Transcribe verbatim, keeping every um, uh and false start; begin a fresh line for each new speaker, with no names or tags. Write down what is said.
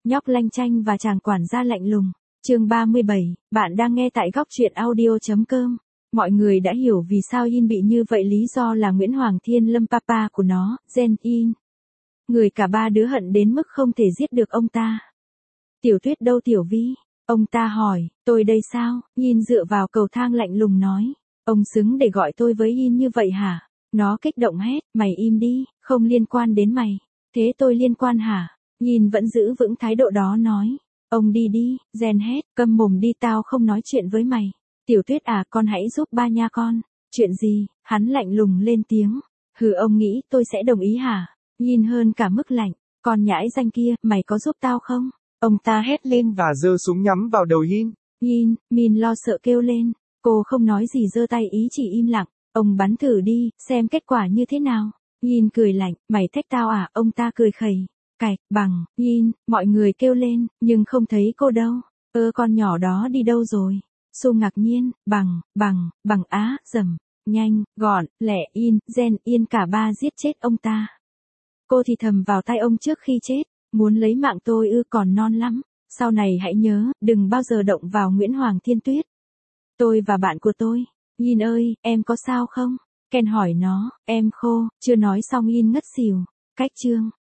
nhóc lanh chanh và chàng quản gia lạnh lùng. Chương ba mươi bảy, bạn đang nghe tại góc truyện audio chấm com. Mọi người đã hiểu vì sao Yin bị như vậy, lý do là Nguyễn Hoàng Thiên Lâm papa của nó, Gen Yin. Người cả ba đứa hận đến mức không thể giết được ông ta. Tiểu Tuyết đâu Tiểu Vi? Ông ta hỏi, tôi đây sao? Yin dựa vào cầu thang lạnh lùng nói. Ông xứng để gọi tôi với Yin như vậy hả? Nó kích động hét, mày im đi, không liên quan đến mày. Thế tôi liên quan hả? Yin vẫn giữ vững thái độ đó nói. Ông đi đi, Gen hét, câm mồm đi, tao không nói chuyện với mày. Tiểu Tuyết à, con hãy giúp ba nha con. Chuyện gì? Hắn lạnh lùng lên tiếng. Hừ, ông nghĩ tôi sẽ đồng ý hả? Yin hơn cả mức lạnh. Con nhãi danh kia, mày có giúp tao không? Ông ta hét lên
và giơ súng nhắm vào đầu Yin.
Yin, Min lo sợ kêu lên. Cô không nói gì, giơ tay ý chỉ im lặng. Ông bắn thử đi, xem kết quả như thế nào. Yin cười lạnh, mày thách tao à? Ông ta cười khẩy. Cạch, bằng, Yin, mọi người kêu lên, nhưng không thấy cô đâu. Ơ, con nhỏ đó đi đâu rồi? Su ngạc nhiên, bằng, bằng, bằng á, dầm, nhanh, gọn, lẹ, Yin, Gen, Yên cả ba giết chết ông ta. Cô thì thầm vào tai ông trước khi chết, muốn lấy mạng tôi ư? Còn non lắm. Sau này hãy nhớ, đừng bao giờ động vào Nguyễn Hoàng Thiên Tuyết. Tôi và bạn của tôi. Yin ơi, em có sao không? Ken hỏi nó, em khô. Chưa nói xong Yin ngất xỉu. Cách chương.